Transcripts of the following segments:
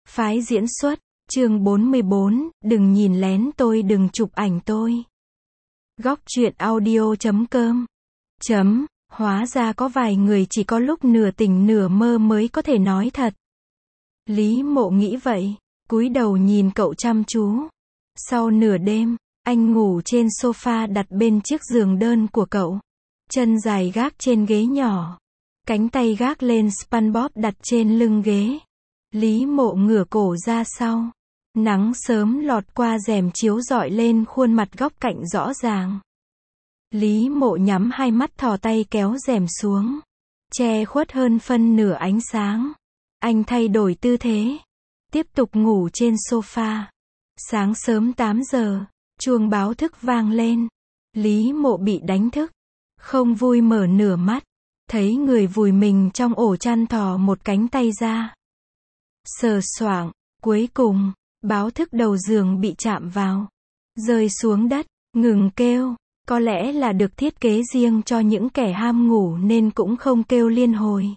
Phái diễn xuất, chương 44, đừng nhìn lén tôi, đừng chụp ảnh tôi. Góc truyện audio.com Hóa ra có vài người chỉ có lúc nửa tỉnh nửa mơ mới có thể nói thật. Lý Mộ nghĩ vậy, cúi đầu nhìn cậu chăm chú. Sau nửa đêm, anh ngủ trên sofa đặt bên chiếc giường đơn của cậu. Chân dài gác trên ghế nhỏ. Cánh tay gác lên SpongeBob đặt trên lưng ghế. Lý Mộ ngửa cổ ra sau. Nắng sớm lọt qua rèm chiếu rọi lên khuôn mặt góc cạnh rõ ràng. Lý Mộ nhắm hai mắt, thò tay kéo rèm xuống. Che khuất hơn phân nửa ánh sáng. Anh thay đổi tư thế. Tiếp tục ngủ trên sofa. Sáng sớm 8 giờ, chuông báo thức vang lên. Lý Mộ bị đánh thức. Không vui mở nửa mắt. Thấy người vùi mình trong ổ chăn thò một cánh tay ra. Sờ soạng, cuối cùng, báo thức đầu giường bị chạm vào. Rơi xuống đất, ngừng kêu. Có lẽ là được thiết kế riêng cho những kẻ ham ngủ nên cũng không kêu liên hồi.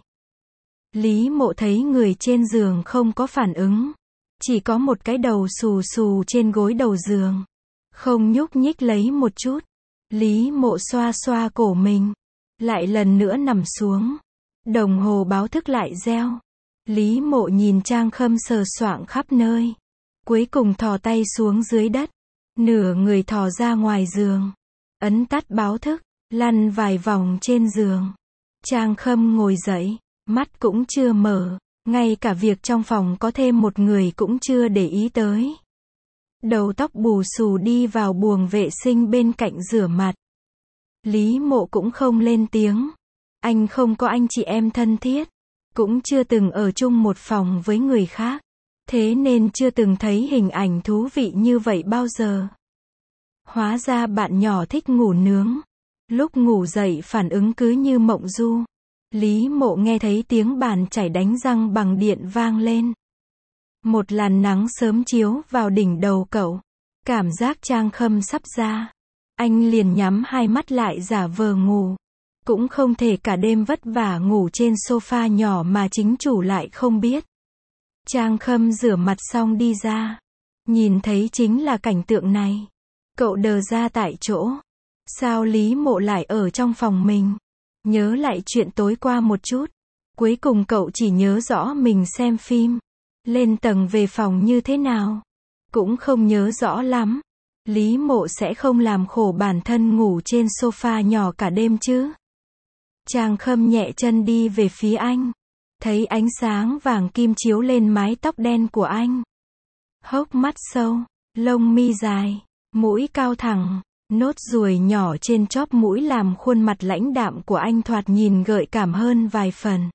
Lý Mộ thấy người trên giường không có phản ứng. Chỉ có một cái đầu xù xù trên gối đầu giường. Không nhúc nhích lấy một chút. Lý Mộ xoa xoa cổ mình. Lại lần nữa nằm xuống. Đồng hồ báo thức lại reo. Lý Mộ nhìn Trang Khâm sờ soạng khắp nơi. Cuối cùng thò tay xuống dưới đất. Nửa người thò ra ngoài giường. Ấn tắt báo thức. Lăn vài vòng trên giường. Trang Khâm ngồi dậy. Mắt cũng chưa mở. Ngay cả việc trong phòng có thêm một người cũng chưa để ý tới. Đầu tóc bù xù đi vào buồng vệ sinh bên cạnh rửa mặt. Lý Mộ cũng không lên tiếng. Anh không có anh chị em thân thiết. Cũng chưa từng ở chung một phòng với người khác. Thế nên chưa từng thấy hình ảnh thú vị như vậy bao giờ. Hóa ra bạn nhỏ thích ngủ nướng. Lúc ngủ dậy phản ứng cứ như mộng du. Lý Mộ nghe thấy tiếng bàn chải đánh răng bằng điện vang lên. Một làn nắng sớm chiếu vào đỉnh đầu cậu. Cảm giác Trang Khâm sắp ra. Anh liền nhắm hai mắt lại giả vờ ngủ. Cũng không thể cả đêm vất vả ngủ trên sofa nhỏ mà chính chủ lại không biết. Trang Khâm rửa mặt xong đi ra. Nhìn thấy chính là cảnh tượng này. Cậu đờ ra tại chỗ. Sao Lý Mộ lại ở trong phòng mình? Nhớ lại chuyện tối qua một chút. Cuối cùng cậu chỉ nhớ rõ mình xem phim. Lên tầng về phòng như thế nào. Cũng không nhớ rõ lắm. Lý Mộ sẽ không làm khổ bản thân ngủ trên sofa nhỏ cả đêm chứ. Trang Khâm nhẹ chân đi về phía anh. Thấy ánh sáng vàng kim chiếu lên mái tóc đen của anh. Hốc mắt sâu, lông mi dài, mũi cao thẳng, nốt ruồi nhỏ trên chóp mũi làm khuôn mặt lãnh đạm của anh thoạt nhìn gợi cảm hơn vài phần.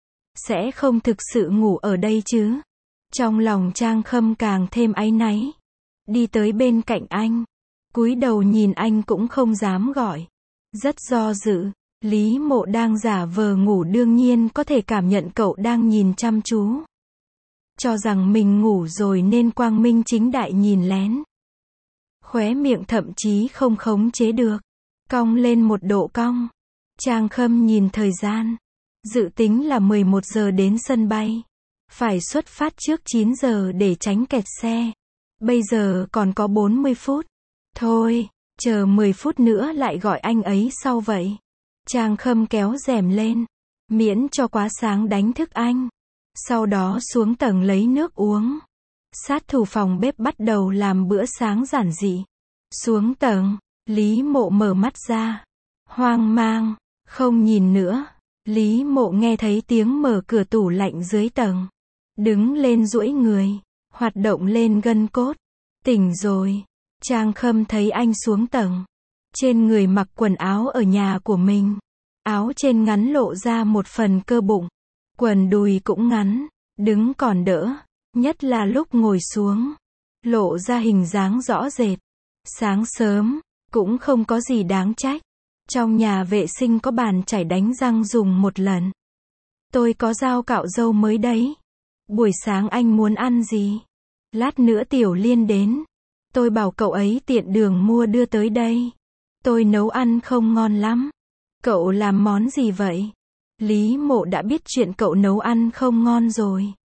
Sẽ không thực sự ngủ ở đây chứ? Trong lòng Trang Khâm càng thêm áy náy. Đi tới bên cạnh anh. Cúi đầu nhìn anh cũng không dám gọi. Rất do dự. Lý Mộ đang giả vờ ngủ đương nhiên có thể cảm nhận cậu đang nhìn chăm chú. Cho rằng mình ngủ rồi nên quang minh chính đại nhìn lén. Khóe miệng thậm chí không khống chế được. Cong lên một độ cong. Trang Khâm nhìn thời gian. Dự tính là 11 giờ đến sân bay. Phải xuất phát trước 9 giờ để tránh kẹt xe. Bây giờ còn có 40 phút. Thôi, chờ 10 phút nữa lại gọi anh ấy sau vậy. Trang Khâm kéo rèm lên. Miễn cho quá sáng đánh thức anh. Sau đó xuống tầng lấy nước uống. Sát thủ phòng bếp bắt đầu làm bữa sáng giản dị. Xuống tầng, Lý Mộ mở mắt ra. Hoang mang, không nhìn nữa. Lý Mộ nghe thấy tiếng mở cửa tủ lạnh dưới tầng. Đứng lên duỗi người. Hoạt động lên gân cốt. Tỉnh rồi. Trang Khâm thấy anh xuống tầng. Trên người mặc quần áo ở nhà của mình. Áo trên ngắn lộ ra một phần cơ bụng. Quần đùi cũng ngắn. Đứng còn đỡ. Nhất là lúc ngồi xuống. Lộ ra hình dáng rõ rệt. Sáng sớm. Cũng không có gì đáng trách. Trong nhà vệ sinh có bàn chải đánh răng dùng một lần. Tôi có dao cạo râu mới đấy. Buổi sáng anh muốn ăn gì? Lát nữa Tiểu Liên đến. Tôi bảo cậu ấy tiện đường mua đưa tới đây. Tôi nấu ăn không ngon lắm. Cậu làm món gì vậy? Lý Mộ đã biết chuyện cậu nấu ăn không ngon rồi.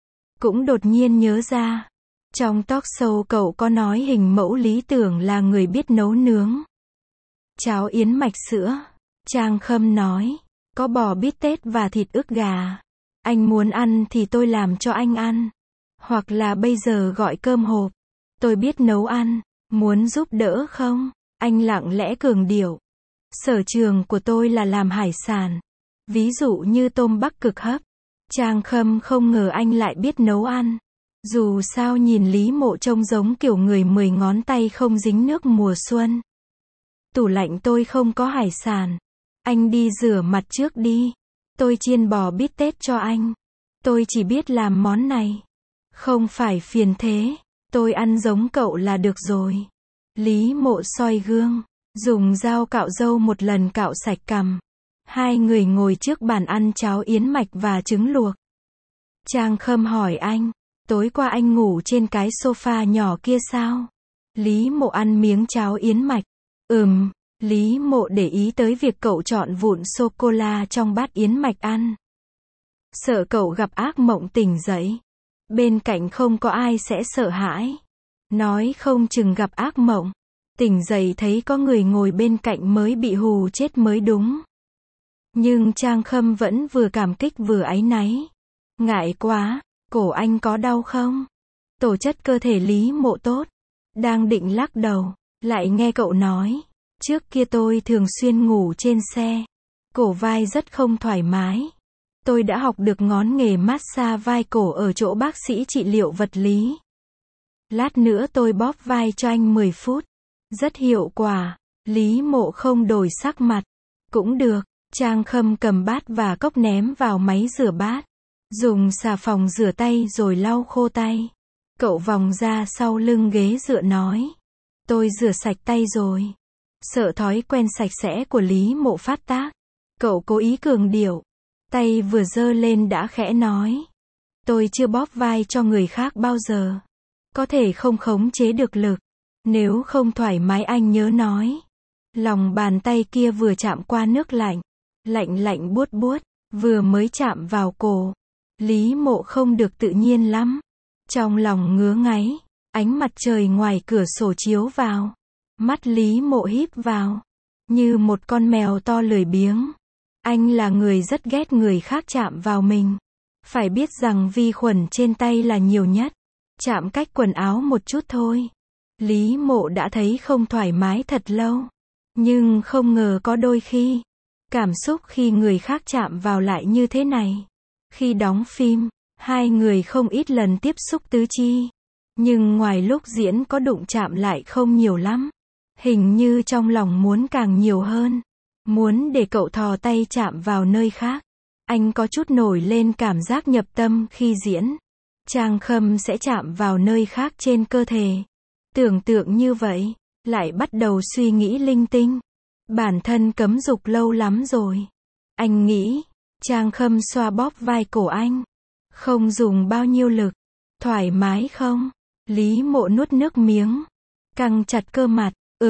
cũng đột nhiên nhớ ra. Trong talk show cậu có nói hình mẫu lý tưởng là người biết nấu nướng. Cháo yến mạch sữa. Trang Khâm nói. Có bò bít tết và thịt ức gà. Anh muốn ăn thì tôi làm cho anh ăn. Hoặc là bây giờ gọi cơm hộp. Tôi biết nấu ăn. Muốn giúp đỡ không? Anh lặng lẽ cường điệu. Sở trường của tôi là làm hải sản. Ví dụ như tôm Bắc Cực hấp. Trang Khâm không ngờ anh lại biết nấu ăn. Dù sao nhìn Lý Mộ trông giống kiểu người 10 ngón tay không dính nước mùa xuân. Tủ lạnh tôi không có hải sản. Anh đi rửa mặt trước đi. Tôi chiên bò bít tết cho anh. Tôi chỉ biết làm món này. Không phải phiền thế. Tôi ăn giống cậu là được rồi. Lý Mộ soi gương. Dùng dao cạo râu một lần cạo sạch cằm. Hai người ngồi trước bàn ăn cháo yến mạch và trứng luộc. Trang Khâm hỏi anh. Tối qua anh ngủ trên cái sofa nhỏ kia sao? Lý Mộ ăn miếng cháo yến mạch. Lý Mộ để ý tới việc cậu chọn vụn sô-cô-la trong bát yến mạch ăn. Sợ cậu gặp ác mộng tỉnh dậy. Bên cạnh không có ai sẽ sợ hãi. Nói không chừng gặp ác mộng. Tỉnh dậy thấy có người ngồi bên cạnh mới bị hù chết mới đúng. Nhưng Trang Khâm vẫn vừa cảm kích vừa áy náy. Ngại quá, cổ anh có đau không? Tổ chất cơ thể Lý Mộ tốt. Đang định lắc đầu, lại nghe cậu nói. Trước kia tôi thường xuyên ngủ trên xe. Cổ vai rất không thoải mái. Tôi đã học được ngón nghề massage vai cổ ở chỗ bác sĩ trị liệu vật lý. Lát nữa tôi bóp vai cho anh 10 phút. Rất hiệu quả. Lý Mộ không đổi sắc mặt. Cũng được. Trang Khâm cầm bát và cốc ném vào máy rửa bát. Dùng xà phòng rửa tay rồi lau khô tay. Cậu vòng ra sau lưng ghế dựa nói. Tôi rửa sạch tay rồi. Sợ thói quen sạch sẽ của Lý Mộ phát tác. Cậu cố ý cường điệu. Tay vừa giơ lên đã khẽ nói. Tôi chưa bóp vai cho người khác bao giờ. Có thể không khống chế được lực. Nếu không thoải mái anh nhớ nói. Lòng bàn tay kia vừa chạm qua nước lạnh. Lạnh lạnh buốt buốt. Vừa mới chạm vào cổ. Lý Mộ không được tự nhiên lắm. Trong lòng ngứa ngáy. Ánh mặt trời ngoài cửa sổ chiếu vào. Mắt Lý Mộ híp vào. Như một con mèo to lười biếng. Anh là người rất ghét người khác chạm vào mình. Phải biết rằng vi khuẩn trên tay là nhiều nhất. Chạm cách quần áo một chút thôi. Lý Mộ đã thấy không thoải mái thật lâu. Nhưng không ngờ có đôi khi. Cảm xúc khi người khác chạm vào lại như thế này. Khi đóng phim, hai người không ít lần tiếp xúc tứ chi. Nhưng ngoài lúc diễn có đụng chạm lại không nhiều lắm. Hình như trong lòng muốn càng nhiều hơn. Muốn để cậu thò tay chạm vào nơi khác. Anh có chút nổi lên cảm giác nhập tâm khi diễn. Trang Khâm sẽ chạm vào nơi khác trên cơ thể. Tưởng tượng như vậy, lại bắt đầu suy nghĩ linh tinh. Bản thân cấm dục lâu lắm rồi. Anh nghĩ, Trang Khâm xoa bóp vai cổ anh. Không dùng bao nhiêu lực. Thoải mái không? Lý Mộ nuốt nước miếng. Căng chặt cơ mặt.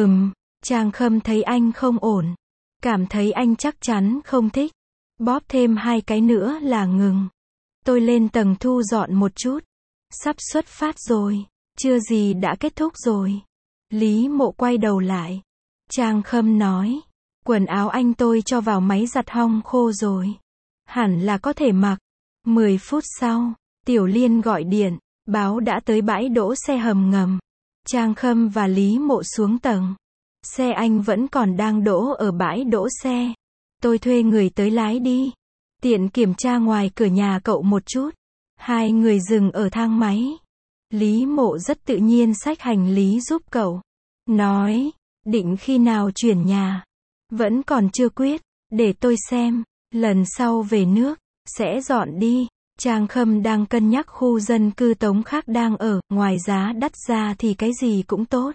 Trang Khâm thấy anh không ổn. Cảm thấy anh chắc chắn không thích. Bóp thêm 2 cái nữa là ngừng. Tôi lên tầng thu dọn một chút. Sắp xuất phát rồi. Chưa gì đã kết thúc rồi. Lý Mộ quay đầu lại. Trang Khâm nói. Quần áo anh tôi cho vào máy giặt hong khô rồi. Hẳn là có thể mặc. 10 phút sau, Tiểu Liên gọi điện. Báo đã tới bãi đỗ xe hầm ngầm. Trang Khâm và Lý Mộ xuống tầng. Xe anh vẫn còn đang đỗ ở bãi đỗ xe. Tôi thuê người tới lái đi. Tiện kiểm tra ngoài cửa nhà cậu một chút. Hai người dừng ở thang máy. Lý Mộ rất tự nhiên xách hành lý giúp cậu. Nói, định khi nào chuyển nhà? Vẫn còn chưa quyết, để tôi xem. Lần sau về nước, sẽ dọn đi. Trang Khâm đang cân nhắc khu dân cư Tống khác đang ở, ngoài giá đắt ra thì cái gì cũng tốt.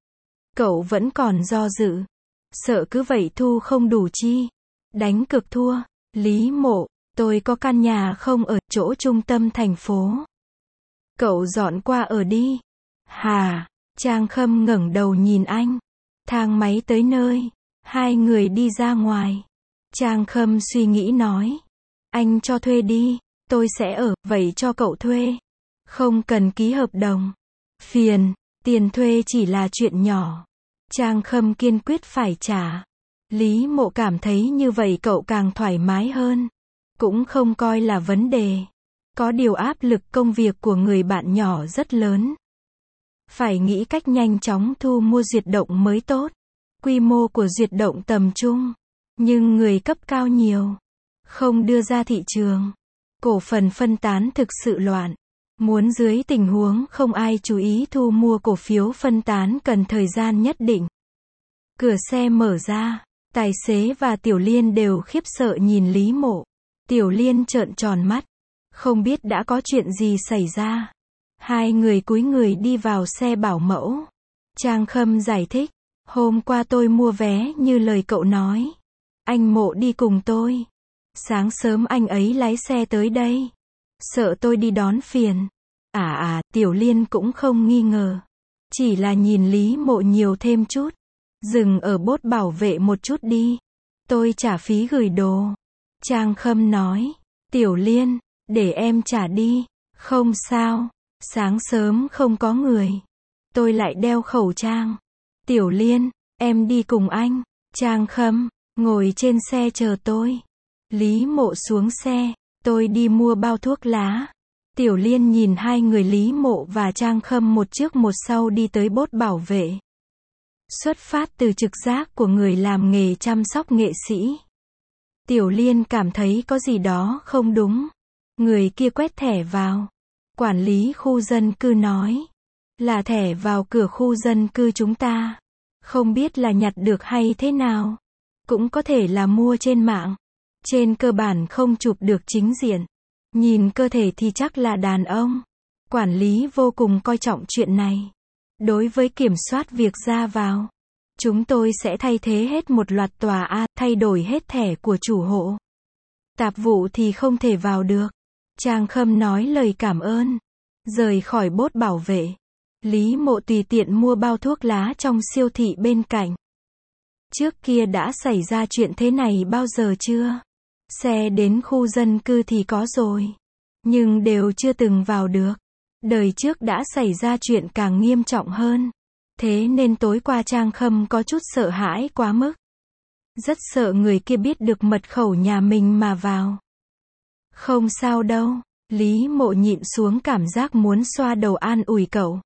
Cậu vẫn còn do dự. Sợ cứ vậy thu không đủ chi. Đánh cược thua. Lý Mộ, tôi có căn nhà không ở chỗ trung tâm thành phố. Cậu dọn qua ở đi. Hà, Trang Khâm ngẩng đầu nhìn anh. Thang máy tới nơi. Hai người đi ra ngoài. Trang Khâm suy nghĩ nói. Anh cho thuê đi. Tôi sẽ ở, vậy cho cậu thuê. Không cần ký hợp đồng. Phiền, tiền thuê chỉ là chuyện nhỏ. Trang Khâm kiên quyết phải trả. Lý Mộ cảm thấy như vậy cậu càng thoải mái hơn. Cũng không coi là vấn đề. Có điều áp lực công việc của người bạn nhỏ rất lớn. Phải nghĩ cách nhanh chóng thu mua Duyệt Động mới tốt. Quy mô của Duyệt Động tầm trung. Nhưng người cấp cao nhiều. Không đưa ra thị trường. Cổ phần phân tán thực sự loạn. Muốn dưới tình huống không ai chú ý thu mua cổ phiếu phân tán cần thời gian nhất định. Cửa xe mở ra. Tài xế và Tiểu Liên đều khiếp sợ nhìn Lý Mộ. Tiểu Liên trợn tròn mắt. Không biết đã có chuyện gì xảy ra. Hai người cúi người đi vào xe bảo mẫu. Trang Khâm giải thích. Hôm qua tôi mua vé như lời cậu nói. Anh Mộ đi cùng tôi. Sáng sớm anh ấy lái xe tới đây. Sợ tôi đi đón phiền. Tiểu Liên cũng không nghi ngờ. Chỉ là nhìn Lý Mộ nhiều thêm chút. Dừng ở bốt bảo vệ một chút đi. Tôi trả phí gửi đồ. Trang Khâm nói. Tiểu Liên, để em trả đi. Không sao. Sáng sớm không có người. Tôi lại đeo khẩu trang. Tiểu Liên, em đi cùng anh. Trang Khâm, ngồi trên xe chờ tôi. Lý Mộ xuống xe. Tôi đi mua bao thuốc lá. Tiểu Liên nhìn hai người Lý Mộ và Trang Khâm một trước một sau đi tới bốt bảo vệ. Xuất phát từ trực giác của người làm nghề chăm sóc nghệ sĩ. Tiểu Liên cảm thấy có gì đó không đúng. Người kia quét thẻ vào. Quản lý khu dân cư nói. Là thẻ vào cửa khu dân cư chúng ta. Không biết là nhặt được hay thế nào. Cũng có thể là mua trên mạng. Trên cơ bản không chụp được chính diện. Nhìn cơ thể thì chắc là đàn ông. Quản lý vô cùng coi trọng chuyện này. Đối với kiểm soát việc ra vào, chúng tôi sẽ thay thế hết một loạt tòa A, thay đổi hết thẻ của chủ hộ. Tạp vụ thì không thể vào được. Trang Khâm nói lời cảm ơn. Rời khỏi bốt bảo vệ. Lý Mộ tùy tiện mua bao thuốc lá trong siêu thị bên cạnh. Trước kia đã xảy ra chuyện thế này bao giờ chưa? Xe đến khu dân cư thì có rồi. Nhưng đều chưa từng vào được. Đời trước đã xảy ra chuyện càng nghiêm trọng hơn. Thế nên tối qua Trang Khâm có chút sợ hãi quá mức. Rất sợ người kia biết được mật khẩu nhà mình mà vào. Không sao đâu. Lý Mộ nhịn xuống cảm giác muốn xoa đầu an ủi cậu.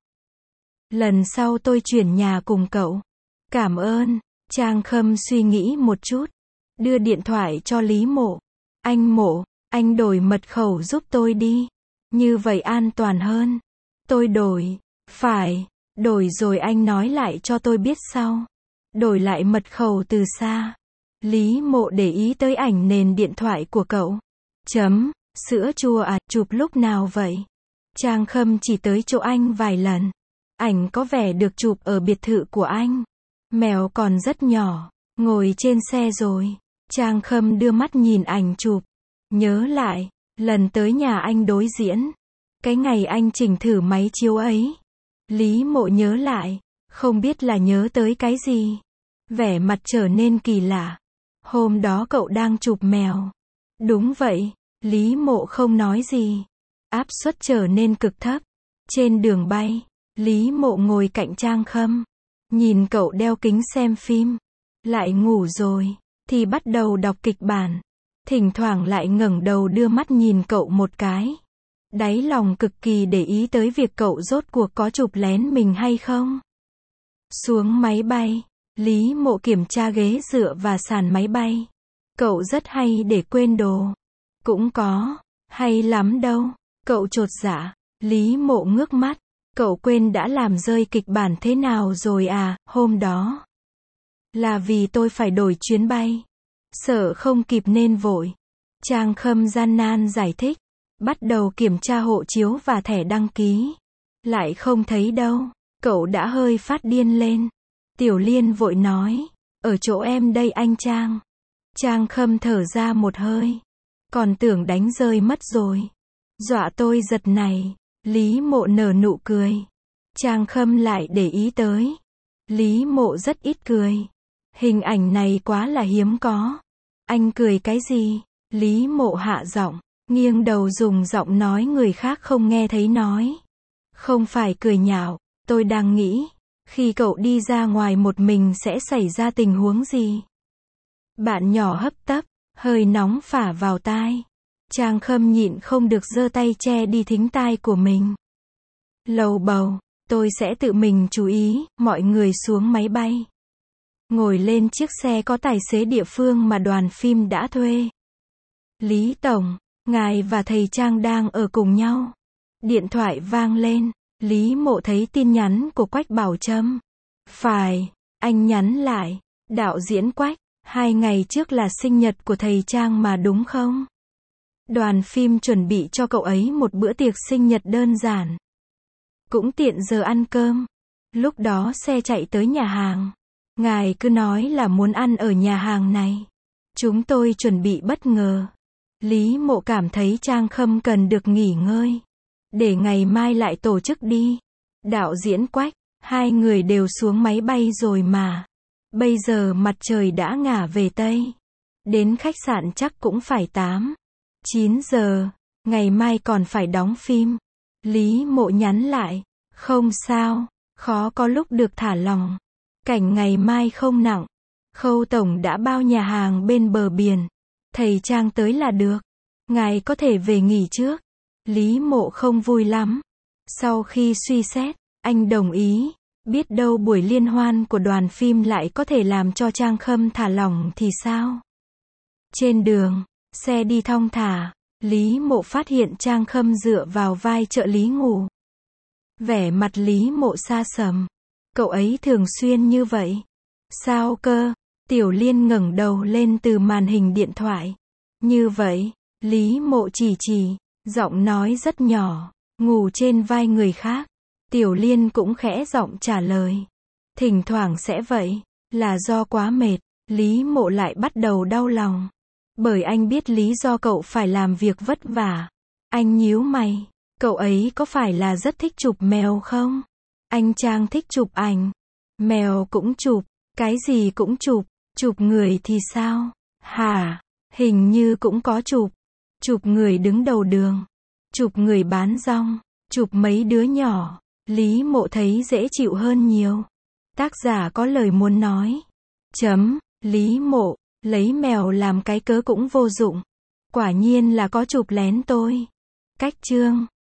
Lần sau tôi chuyển nhà cùng cậu. Cảm ơn. Trang Khâm suy nghĩ một chút. Đưa điện thoại cho Lý Mộ. Anh Mộ, anh đổi mật khẩu giúp tôi đi. Như vậy an toàn hơn. Tôi đổi. Phải. Đổi rồi anh nói lại cho tôi biết sau. Đổi lại mật khẩu từ xa. Lý Mộ để ý tới ảnh nền điện thoại của cậu. Sữa chua à, chụp lúc nào vậy? Trang Khâm chỉ tới chỗ anh vài lần. Ảnh có vẻ được chụp ở biệt thự của anh. Mèo còn rất nhỏ. Ngồi trên xe rồi. Trang Khâm đưa mắt nhìn ảnh chụp. Nhớ lại. Lần tới nhà anh đối diễn. Cái ngày anh chỉnh thử máy chiếu ấy. Lý Mộ nhớ lại. Không biết là nhớ tới cái gì. Vẻ mặt trở nên kỳ lạ. Hôm đó cậu đang chụp mèo. Đúng vậy. Lý Mộ không nói gì. Áp suất trở nên cực thấp. Trên đường bay. Lý Mộ ngồi cạnh Trang Khâm. Nhìn cậu đeo kính xem phim. Lại ngủ rồi. Thì bắt đầu đọc kịch bản. Thỉnh thoảng lại ngẩng đầu đưa mắt nhìn cậu một cái. Đáy lòng cực kỳ để ý tới việc cậu rốt cuộc có chụp lén mình hay không. Xuống máy bay. Lý Mộ kiểm tra ghế dựa và sàn máy bay. Cậu rất hay để quên đồ. Cũng có. Hay lắm đâu. Cậu chột dạ. Lý Mộ ngước mắt. Cậu quên đã làm rơi kịch bản thế nào rồi à, hôm đó. Là vì tôi phải đổi chuyến bay. Sợ không kịp nên vội. Trang Khâm gian nan giải thích. Bắt đầu kiểm tra hộ chiếu và thẻ đăng ký. Lại không thấy đâu. Cậu đã hơi phát điên lên. Tiểu Liên vội nói. Ở chỗ em đây anh Trang. Trang Khâm thở ra một hơi. Còn tưởng đánh rơi mất rồi. Dọa tôi giật này. Lý Mộ nở nụ cười. Trang Khâm lại để ý tới. Lý Mộ rất ít cười. Hình ảnh này quá là hiếm có. Anh cười cái gì? Lý Mộ hạ giọng. Nghiêng đầu dùng giọng nói người khác không nghe thấy nói. Không phải cười nhạo, tôi đang nghĩ, khi cậu đi ra ngoài một mình sẽ xảy ra tình huống gì? Bạn nhỏ hấp tấp, hơi nóng phả vào tai. Trang Khâm nhịn không được giơ tay che đi thính tai của mình. Lầu bầu, tôi sẽ tự mình chú ý, mọi người xuống máy bay. Ngồi lên chiếc xe có tài xế địa phương mà đoàn phim đã thuê. Lý Tổng, ngài và thầy Trang đang ở cùng nhau. Điện thoại vang lên, Lý Mộ thấy tin nhắn của Quách Bảo Trâm. Phải, anh nhắn lại, đạo diễn Quách, 2 ngày trước là sinh nhật của thầy Trang mà đúng không? Đoàn phim chuẩn bị cho cậu ấy một bữa tiệc sinh nhật đơn giản. Cũng tiện giờ ăn cơm. Lúc đó xe chạy tới nhà hàng. Ngài cứ nói là muốn ăn ở nhà hàng này. Chúng tôi chuẩn bị bất ngờ. Lý Mộ cảm thấy Trang Khâm cần được nghỉ ngơi. Để ngày mai lại tổ chức đi. Đạo diễn Quách, 2 người đều xuống máy bay rồi mà. Bây giờ mặt trời đã ngả về Tây. Đến khách sạn chắc cũng phải 8-9 giờ. Ngày mai còn phải đóng phim. Lý Mộ nhắn lại. Không sao, khó có lúc được thả lỏng. Cảnh ngày mai không nặng. Khâu Tổng đã bao nhà hàng bên bờ biển. Thầy Trang tới là được. Ngài có thể về nghỉ trước. Lý Mộ không vui lắm. Sau khi suy xét, anh đồng ý. Biết đâu buổi liên hoan của đoàn phim lại có thể làm cho Trang Khâm thả lỏng thì sao? Trên đường, xe đi thong thả. Lý Mộ phát hiện Trang Khâm dựa vào vai trợ lý ngủ. Vẻ mặt Lý Mộ xa sầm. Cậu ấy thường xuyên như vậy. Sao cơ? Tiểu Liên ngẩng đầu lên từ màn hình điện thoại. Như vậy, Lý Mộ chỉ, giọng nói rất nhỏ, ngủ trên vai người khác. Tiểu Liên cũng khẽ giọng trả lời. Thỉnh thoảng sẽ vậy, là do quá mệt. Lý Mộ lại bắt đầu đau lòng. Bởi anh biết lý do cậu phải làm việc vất vả. Anh nhíu mày. Cậu ấy có phải là rất thích chụp mèo không? Anh Trang thích chụp ảnh. Mèo cũng chụp. Cái gì cũng chụp. Chụp người thì sao? Hả? Hình như cũng có chụp. Chụp người đứng đầu đường. Chụp người bán rong. Chụp mấy đứa nhỏ. Lý Mộ thấy dễ chịu hơn nhiều. Tác giả có lời muốn nói. Lý Mộ, lấy mèo làm cái cớ cũng vô dụng. Quả nhiên là có chụp lén tôi. Cách chương